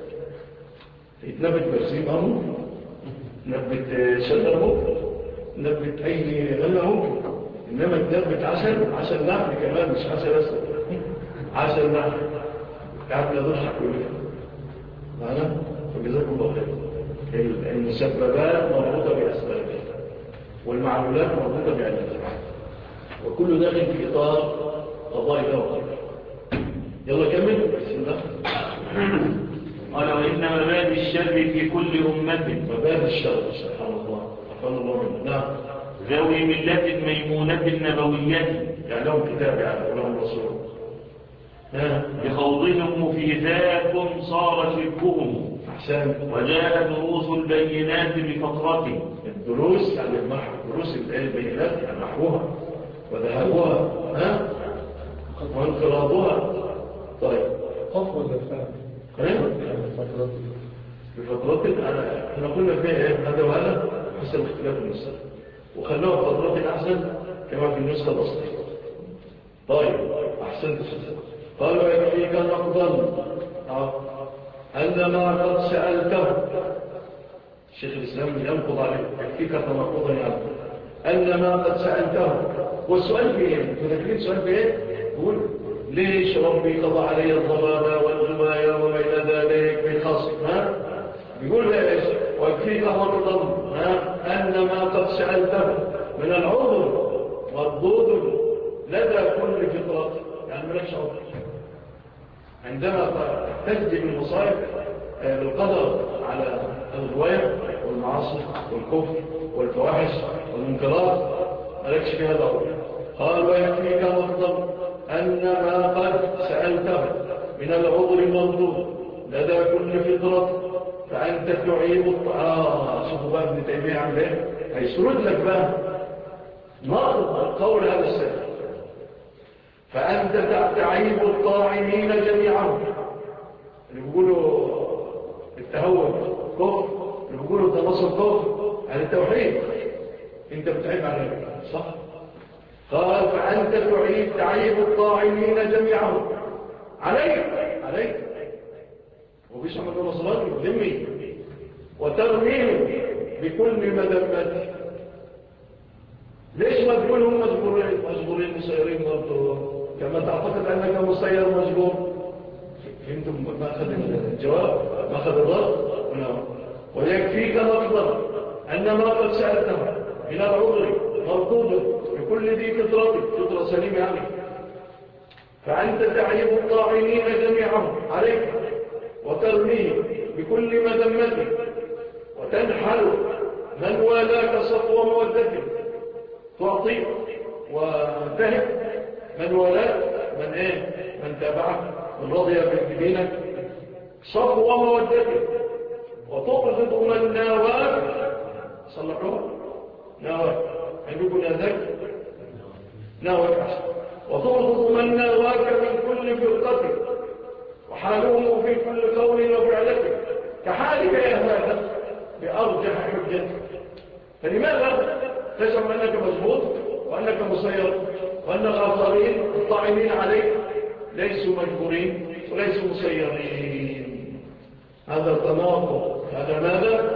يتنبت برسيم ممكن نبت شجر ممكن نبت أي غلة ممكن إنما تنبت عسل نحل كمان مش عسل أسد عسل نحل قاعد نضحك كله معنا فجزاكم الله خير المسببات مربوطة بأسبابها والمعلولات مربوطة بعلمها وكل داخل في إطار قضاء الله وقدره يلا كمل بسم الله قال وإن مبادئ الشر في كل أمة مبادئ الشر سبحان الله أفضل الله منه نعم ذوي ملة ميمونة نبوية يعني لهم كتاب يعني لهم رسول بخوضهم في ذاكم صار شركهم أحسن وجاء دروس البينات بفترته الدروس يعني المحو دروس البينات يعني محوها وذهبوها وانقراضها طيب قفوة الفهم بفترات احنا قلنا فيها ايه هذا وهذا حسب اختلاف النسخ وخلوها فترات احسن كما في النسخه الاصليه طيب احسنت قالوا يكفيك نقضا ان ما قد سالته شيخ الاسلام ينقض عليه يكفيك تنقضا يعني ان ما قد سالته والسؤال في ايه تذكرين سؤال في ايه يقول ليش ربي قضى علي الضلال والغواية وما إلى ذلك بخاص يقول ليش ويكفيك مرضا أن ما قد سألته من العذر مردود لدى كل فطرة يعني ملكش عذر عندما تجد المصائب بالقدر على الغواية والمعاصي والكفر والفواحش والمنكرات ملكش في هذا العذر قال ويكفيك مرضا أن ما قد سألته من العذر مردود لدى كل فطرة فأنت تعيب الطعام. شوفوا بقى ابن تيمية عن ايه هيسرد لك بقى نقض القول هذا السنة. فأنت تعيب الطاعنين جميعا اللي بيقولوا التهور كفر، اللي بيقولوا التنصر كفر عن التوحيد، انت بتعيب عليك صح؟ قال فأنت تعيب الطاعنين جميعا عليك وبيش عمل نصراني ذمي وترميهم بكل مذمة. ليش ما تقول هم مجبورين مسيرين برضو كما تعتقد أنك مسير مجبور؟ فهمتم ما أخذ الجواب ما أخذ الرد؟ ويكفيك مطلب أن ما قد سألته من العذر مردود بكل ذي فطرة سليمة يعني. فأنت تعيب الطاعنين جميعا عليك وترميه بكل مذمة وتنحل من والاك صفو مودته، تعطي وتهب من والاك من ايه من تابعك من رضي بدينك صفو مودته، وتبغض من ناواك صلحوها ناواك عندكم ناذاك ناواك أحسن، وتبغض من ناواك من كل فرقة وحالهم في كل قول وفعلته كحالك يا هذا بأرجح حجتك. فلماذا تزعم أنك مضبوط وأنك مسير وأن الآخرين الطاعنين عليك ليسوا مجبورين وليسوا مسيرين؟ هذا التناقض. هذا ماذا؟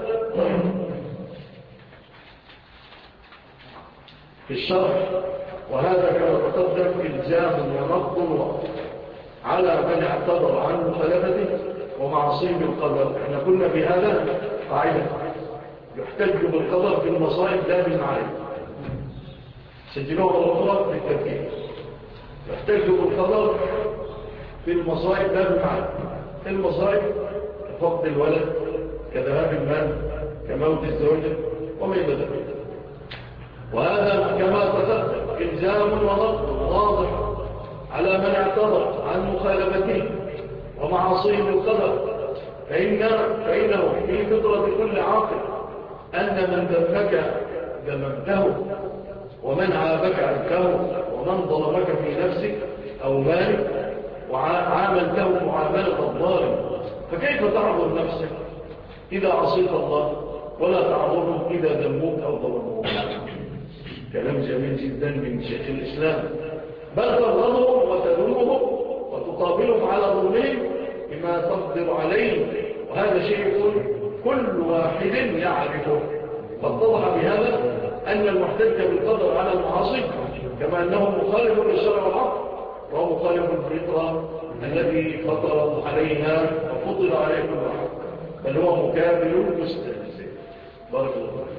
في الشرح. وهذا كما تقدم إلزام ونقض على من اعتذر عن مخالفته ومعصيه القدر. احنا كنا بهذا قاعدة يحتج بالقدر في المصائب لا بالمعارف. سجلوها الأخرى بالتركيب. يحتج بالقدر في المصائب لا بالمعارف. المصائب كفقد الولد كذهاب المال كموت الزوجة وما إلى ذلك. وهذا كما تقدم إلزام ونقض واضح على من اعتذر عن مخالفته ومعاصيه القدر، فإنه في فطرة كل عاقل أن من ذمك ذممته ومن عابك عنكه ومن ظلمك في نفسك أو مالك وعاملته معاملة الظالم. فكيف تعذر نفسك إذا عصيت الله ولا تعذرهم إذا ذموك أو ظلموك؟ كلام جميل جدا من شيخ الإسلام. بل تبغضهم وتذمهم وتقابلهم على ظلمهم بما تقدر عليه، وهذا شيء كل واحد يعرفه. فاتضح بهذا أن المحتج بالقدر على المعاصي كما أنه مخالف للشرع والعقل، وهو مخالف الفطرة الذي فطر عليها وفطر عليه كل حق، بل هو مكابل مستهزئ. بارك الله فيك.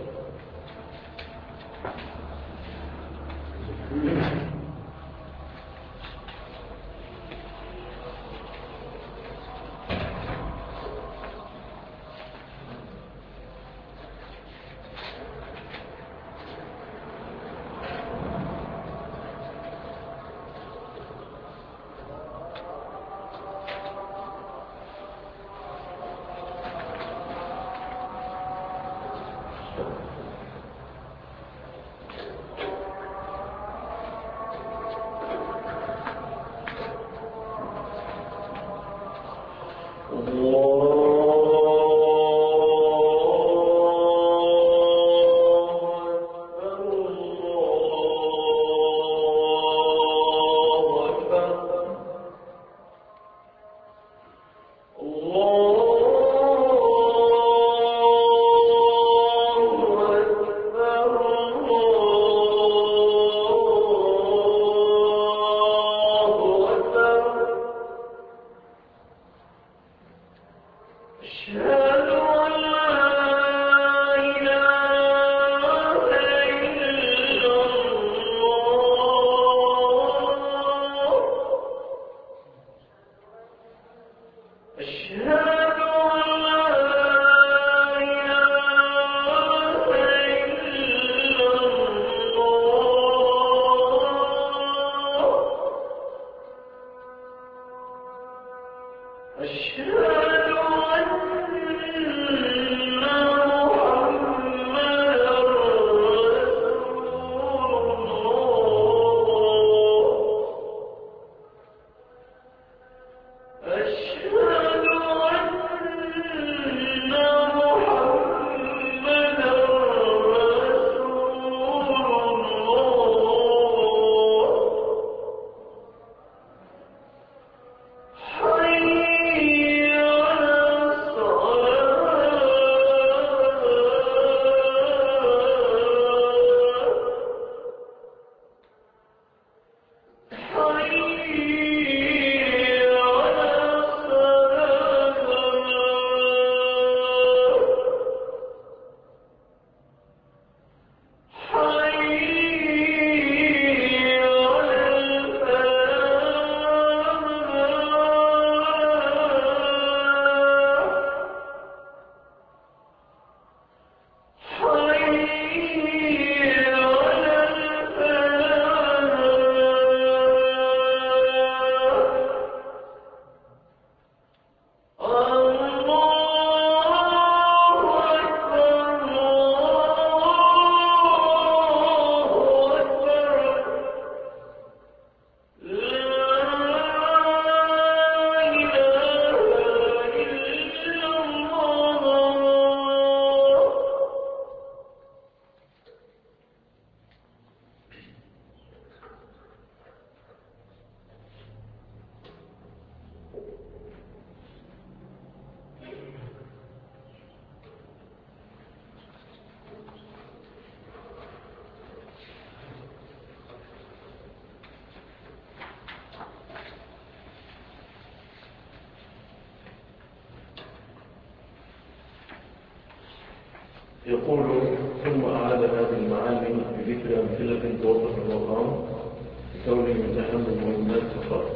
يقول ثم أعاد هذه المعاني بذكر أمثلة توضح المقام بكونه من أهم المهمات فقط.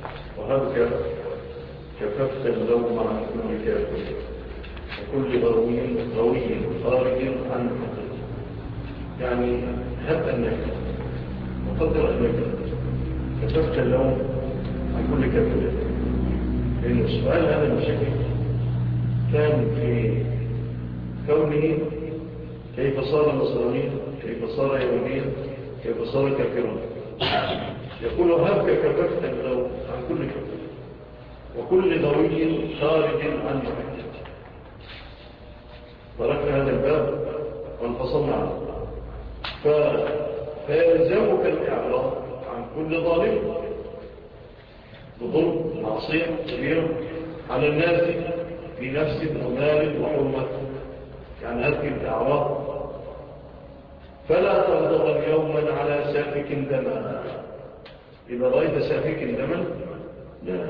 وهذا كففت اللوم عن كل كافر وكل غوي خارج عن الحقيقة. يعني هب أنك وقدر أنك كففت اللوم عن كل كافر، لأن السؤال هذا المشكل كان في كونه كيف صار نصرانيا، كيف صار يهوديا، كيف صار كافرا. يقول هبك كففت اللوم عن كل كافر وكل ضوي خارج عن محجة. تركنا هذا الباب وانفصلنا عنه، فيلزمك الإعراض عن كل ظالم بظلم معصية كبيرة على الناس في نفس ومال وحرمة، يعني هذه الأعراض. فلا تغضب يوما على سافك دما. إذا رأيت سافك دما لا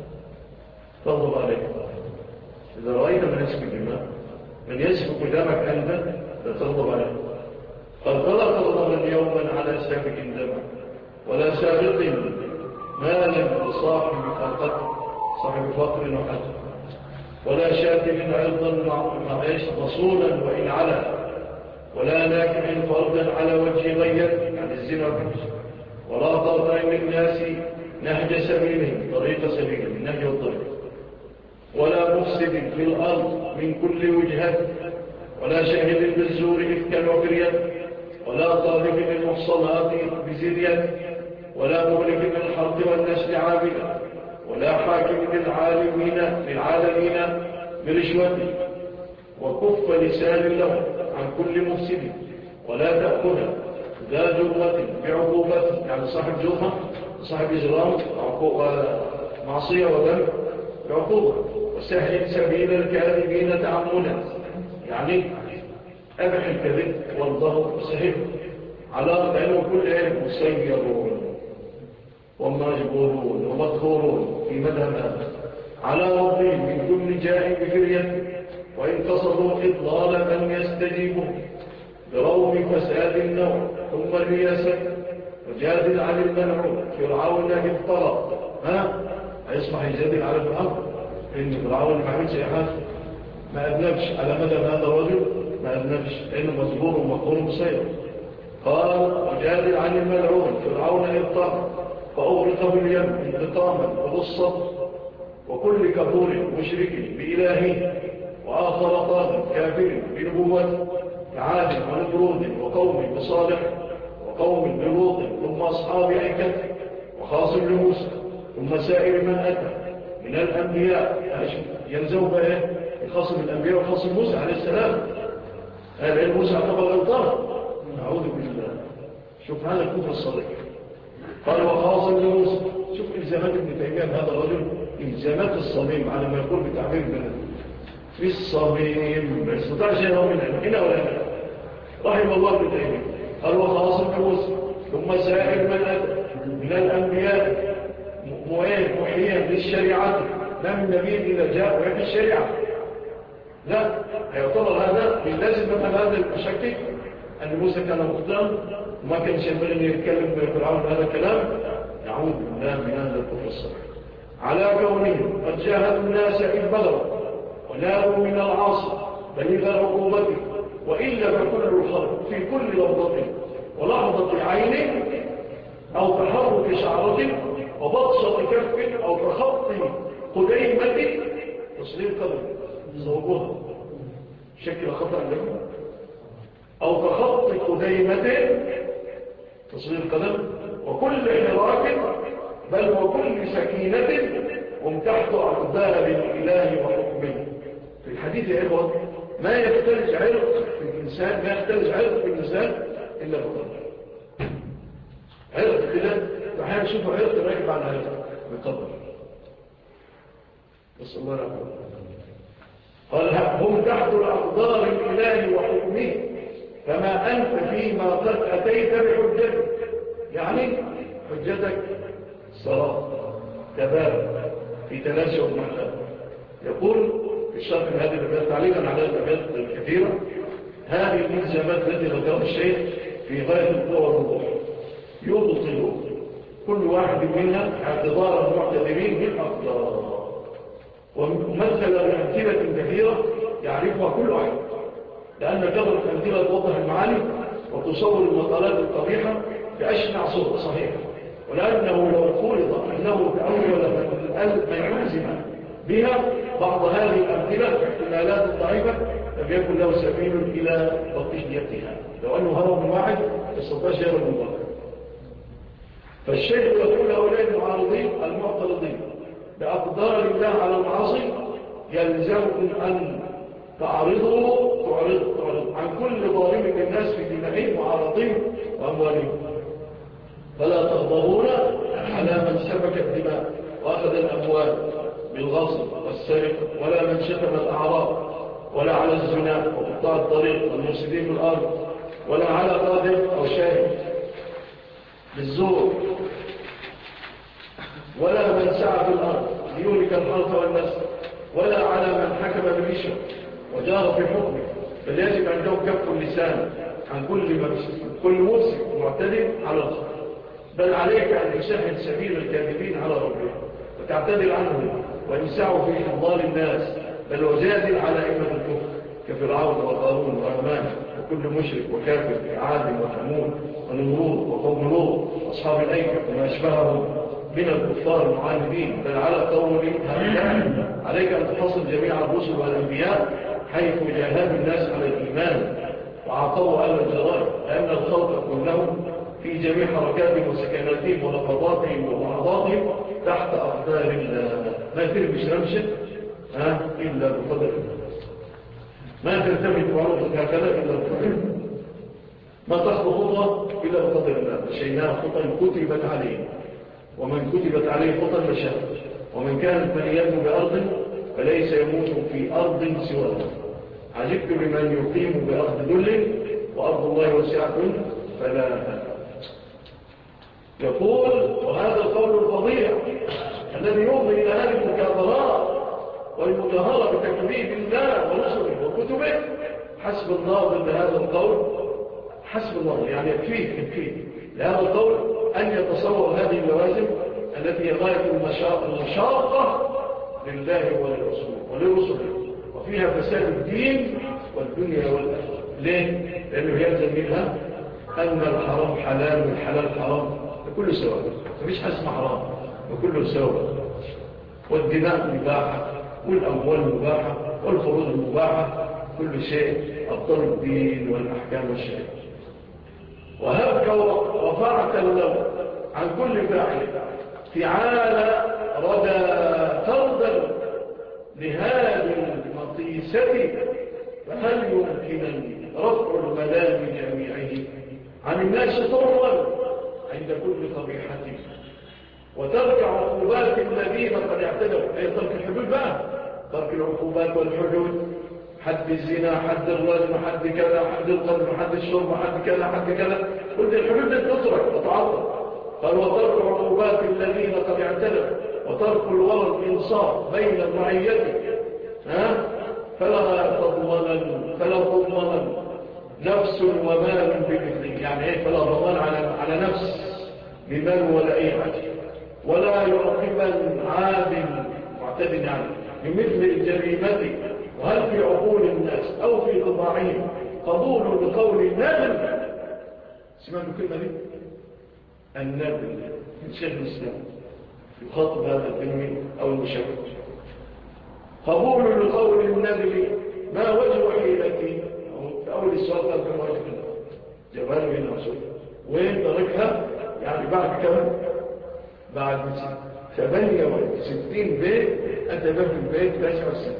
تغضب عليه. إذا رأيت من يسفك دماء، من يسفك دمك أنت لا تغضب عليه. قد فلا تغضب يوما على سافك دما ولا سارق مالا لصاحب فقط صاحب فقر وحد، ولا شاتم عرضا مصونا وإن علا، ولا ناكح فردا على وجه غير عن الزنا والفحش، ولا ترضى للناس نهج سبيلهم طريق سبيلهم النهج والطريق، ولا مفسد في الأرض من كل وجهة، ولا شاهد بالزور إفكا وفريا، ولا طالب للمحصنات بزريا، ولا مهلك للحرب والنسل عابدا، ولا حاكم للعالمين برشوة، وكف لسان له عن كل مفسد، ولا تأخذ ذا جرمة بعقوبة، يعني صاحب جرمة صاحب إجرام معصية وذنب بعقوبة، وسهل سبيل الكاذبين تعمدا، يعني أبح الكذب والضغط وسهل على لأنه كل مسيرون ومجبورون ومدخورون في مذهب هذا على ربهم من كل جاء بفرية، وإن قصدوا إضلال من يستجيبوا بروم فساد النوع ثم الرياسة. وجادل عن المنعون فرعون اضطرب هيصبح يجادل على الأمر إن فرعون ما عملش أي حاجة، ما أذنبش على مذهب هذا الرجل، ما أذنبش لأنه مجبور ومقهور مسير. قال وجادل عن الملعون فرعون اضطرب فأغرق باليم انتقاما وبالصبر وكل كفور مشرك بإلهه، وآخر طاغ كافر بنبوته كعاد ونمرود وقوم بصالح وقوم بلوط ثم أصحاب أيكة وخاصم لموسى ثم سائر من أتى من الأنبياء. يلزم بقى خاصم الأنبياء وخاصم موسى عليه السلام. هذا موسى اعتبر غلطان، نعوذ بالله. شوف هذا الكفر الصريح. قال وخاصم لموسى. شوف إلزامات ابن تيمية هذا الرجل، إلزامات الصميم على ما يقول بتعبير بلد في الصميم، ما يستطيع شيء من هنا ولا هنا. رحم الله ابن تيمية. قال وخاصم لموسى ثم سائر من أتى من الأنبياء محيا للشريعة، لا من نبي إلا جاء ويأتي الشريعة. لا يعتبر هذا لازم مثل هذا المشكك أن موسى كان مقدام وما كان ينبغي أن يتكلم فرعون هذا الكلام. نعوذ بالله من هذا الكفر الصريح. على كونهم قد جاهدوا الناس إذ بلغوا ونالوا من العاصي بليغ عقوبته، وإلا فكل الخلق في كل لحظة ولحظة عين أو تحرك شعرة وبطشة كف أو تخطي قديمة تصليل قدم صوبها شكل خطأ لكم، أو تخطي قديمة تصليل قدم، وكل حراك بل وكل سكينة هم تحت أقدار الإله وحكمه. في الحديث يا إخوة ما يختلج عرق في الإنسان، ما يختلج عرق في الإنسان إلا بقدر. عرق كده فحين نشوفه عرق راكب على عرق بقدر. بس الله رحمه. قال هم تحت الأقدار الإله وحكمه، فما أنت فيما قد أتيت بحجتك، يعني حجتك صلاة تبارك في تناسب محلة. يقول في الشرح من هذه الأبيات تعليقا على الأبيات الكثيرة، هذه الإلزامات التي ذكرها الشيخ في غاية القوة والوضوح، يبطل كل واحد منها اعتبار المعتبرين بالأقدار، ومثل بأمثلة كثيرة يعرفها كل واحد، لأن كثرة الأمثلة توضح المعاني وتصور المقالات القبيحة بأشنع صورة صحيحة، ولأنه لو فرض أنه تأول من يلزم بها بعض هذه الأمثلة باحتمالات ضعيفة لم يكن له سبيل إلى بقيتها، لو أنه هرب من واحد يستطيع شيئا من الله. فالشيخ يقول هؤلاء المعارضين المعترضين بأقدار الله على المعاصي يلزمكم أن تعرضوا عن كل ظالم للناس في دمائهم وعرضهم وأموالهم، فلا تغضبون على من سفك الدماء وأخذ الأموال بالغصب والسرقة، ولا من شتم الأعراض، ولا على الزنا وقطاع الطريق والمفسدين في الأرض، ولا على قادم أو شاهد بالزور، ولا من سعى في الأرض ليهلك الحرث والنسل، ولا على من حكم بالرشوة وجار في حكمه، بل يجب عنده كف اللسان عن كل مفسد معتدل على الخطأ، بل عليك أن يسهل سبيل الكاذبين على ربهم وتعتدل عنهم وإن سعوا في إضلال الناس، بل وجادل على أئمة الكفر كفرعون وقارون وهامان وكل مشرك وكافر كعاد وثمود ونمرود وقوم لوط أصحاب الأيكة وما أشبههم من الكفار المعاندين، بل على قول هؤلاء عليك أن تحصل جميع الرسل والأنبياء حيث جاهدوا الناس على الإيمان وعطوا على الجرائم، لأن الخلق كلهم في جميع حركاتهم وسكناتهم ولحظاتهم ومعاضاتهم تحت أقدار الله، ما ترمش رمشة إلا بقدر الله، ما تلتفت معروفك هكذا إلا بقدر الله، ما تخطو خطوة إلا بقدر الله، مشيناها خطا كتبت عليه، ومن كتبت عليه خطا مشاء، ومن كانت منيته بأرض فليس يموت في أرض سواها، عجبت بمن يقيم بأرض دل وأرض الله وسعة فلا يقول. وهذا القول الفظيع الذي يوضي إلى هذه المكابرات والمجاهرة بتكذيب الله ورسله وكتبه، حسب الناظر لهذا القول، حسب الناظر يعني يكفيه لهذا القول أن يتصور هذه اللوازم التي هي غاية المشاقة لله ولرسله، وفيها فساد الدين والدنيا والآخرة. ليه؟ لأنه يلزم منها أن الحرام حلال والحلال حرام بكل سواء، مفيش حسم حرام وكله سواء. والدماء مباحة والأموال مباحة والفروض مباحة، كل شيء أبطل الدين والأحكام والشريعة. وهبك ورفعت اللوم عن كل فاعل فعال ردا فردا لهذه المقيسة، فهل يمكن رفع الملام جميعه عن الناس طرا عند كل قبيحة، وترك عقوبات الذين قد اعتدوا، أي ترك الحدود بقى، ترك العقوبات والحدود، حد الزنا، حد الرجم، حد كذا، حد القتل، حد الشرب، حد كذا، حد كذا، كل الحدود تترك وتعطل. قال وترك عقوبات الذين قد اعتدوا، وترك الورع الإنصاف بين الرعية، فلا تضمن نفس ومال بمثله، يعني ايه فلا ضمان على نفس بمال ولا اي حاجه، ولا يعاقبن عادل معتد يعني بمثل الجريمه. وهل في عقول الناس او في طباعهم قبول لقول النبل؟ سمعتوا الكلمه دي؟ النبل من شيخ الاسلام يخاطب هذا التلميذ او المشاهد. قبول لقول النبل ما وجه حيلتي؟ في أول السؤال قال كم وجه جبال بين رسول وين تركها؟ يعني بعد كم؟ بعد 68 بيت أتى به البيت 69.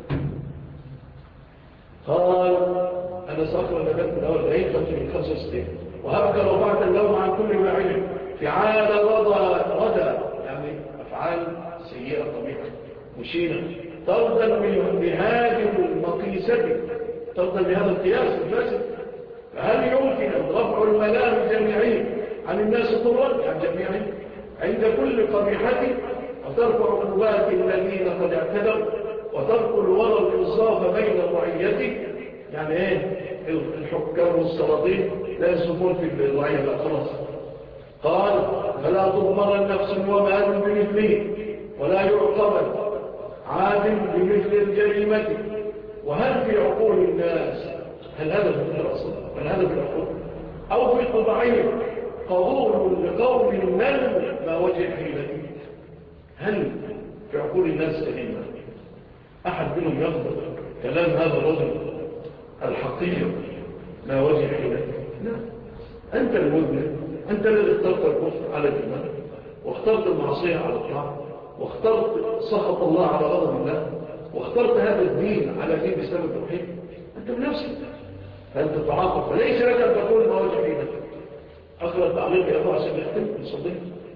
قال أنا سأقرأ لبيت من أول بعيد 65. وهبك رفعت اللوم عن كل ما علم فعال رضى يعني أفعال سيئة طبيعة مشينة ترضى بهذه المقيسة، ترضى بهذا القياس الفاسد. فهل يمكن رفع الملام جميعين عن الناس طرا عن جميعهم عند كل قبيحة، وترك عقوبات الذين قد اعتدوا، وترك الورع الإنصاف بين الرعية؟ يعني ايه الحكام والسلاطين لا يسمون في الرعية لا خلاص. قال فلا تضمن نفس ومال بمثله، ولا يعقب عادل بمثل الجريمة. وهل في عقول الناس، هل هذا في الأصل، هل هذا في العقول أو في طبعين قبول لقول النل ما وجه حيلته؟ هل في عقول الناس سليمة أحد منهم يقبل كلام هذا الرجل الحقيقي ما وجه حيلته؟ لا. أنت المذنب، أنت الذي اخترت الكفر على الإيمان، واخترت المعصية على الطاعة، واخترت سخط الله على غضب الله، واخترت هذا الدين على دين الإسلام التوحيد. أنت بنفسك فأنت تعاقب، فليس لك أن تقول ما وجه حيلتك. أخرى التعليق يا أبو عشان يختم بصدق.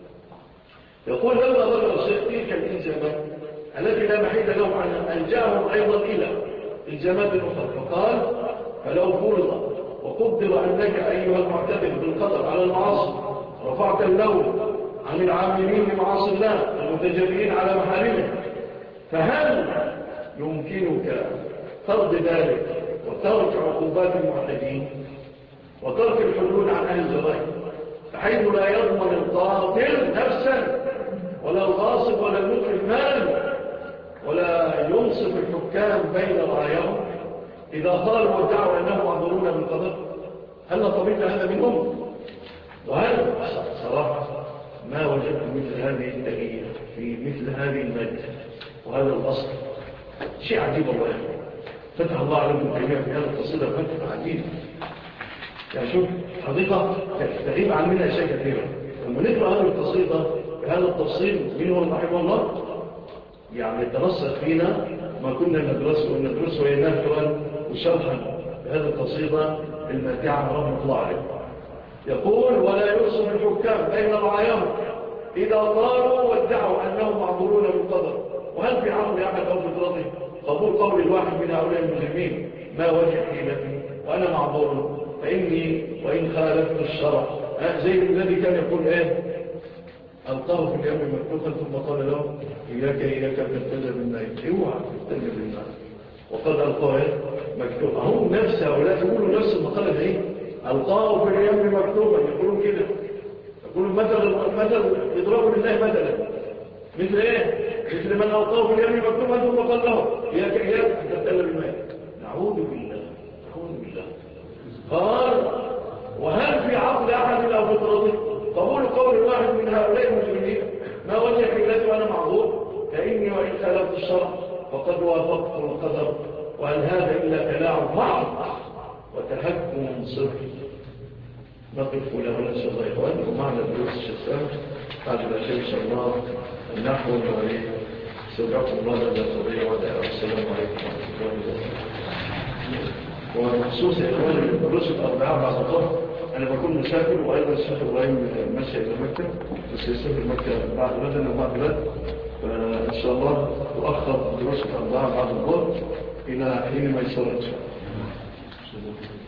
يقول لما ذكر الشيخ تلك الإلزامات التي لا محيد لهم عنها ألجأهم أيضا إلى إلزامات أخرى، فقال فلو فرض وقدر أنك أيها المعتبر بالقدر على المعاصي رفعت اللوم عن العاملين بمعاصي الله المتجرئين على محارمه، فهل يمكنك فرض ذلك وترك عقوبات المعتدين وترك الحدود عن أهل الجرائم، بحيث لا يضمن القاتل نفسا ولا الغاصب ولا المتلف مال، ولا ينصف الحكام بين رعاياهم إذا قالوا وادعوا أنهم معذورون بالقدر؟ هل طبيعة هذا منهم؟ وهل صراحة ما وجدت مثل هذه التغيير في مثل هذه المادة وهذا الأصل؟ شيء عجيب والله. فتح الله عليكم الجميع في هذا التصير فتح عجيب. يعني شوف حقيقة تغيب عن منها أشياء كثيرة. لما نقرأ هذه التصيدة بهذا التفصيل منه رحمه الله يعني يترسخ فينا ما كنا ندرسه نثرا وشرحا بهذه التصيدة الماتعة رحمه الله عليه. يقول ولا يرسل الحكام بين رعاياهم إذا قالوا وادعوا أنهم معذورون بالقدر. وهل في عقل أحد أو فطرته قبول قول الواحد من هؤلاء المجرمين ما وجه حيلتي وأنا معذور فإني وإن خالفت الشرع؟ زي الذي كان يقول ألقاه في اليوم مكتوبا ثم قال له إياك أن تبتدى بالماء، اوعى تبتدى بالماء، وقد ألقاه مكتوبا. هم نفس هؤلاء يقولوا نفس المقالة دي، ألقاه في اليوم مكتوبا، يقولون كده، يقولون مثل يضربوا لله مثلا مثل مثل من ألقاه في اليوم مكتوبا ثم قال له إياك أن تبتدى بالماء. نعوذ بالله. قال وهل في عقل أحد أو فطرته قبول قول واحد من هؤلاء المجرمين ما وجه حيلته وأنا معذور فإني من خالفت الشرع وقد وافقت القدر، وأن هذا إلا تلاعب بعض وتهكم صرف. نقف إلى هنا إن شاء الله إخوان، ومعنا دروس الشتان بعد الأخير إن شاء الله النحو النوري. سبحانكم الله لدى الطبيعة والسلام عليكم ورحمة الله وبركاته. وبخصوص يا إخوان الدروس الأربعاء بعد الظهر أنا بكون مسافر، وأيضا الشيخ إبراهيم ماشي إلى مكة، بس يسافر مكة بعد غدا وبعد غد، فإن شاء الله تؤخر دروس الأربعاء بعد الظهر إلى حين ما يصير إن شاء الله.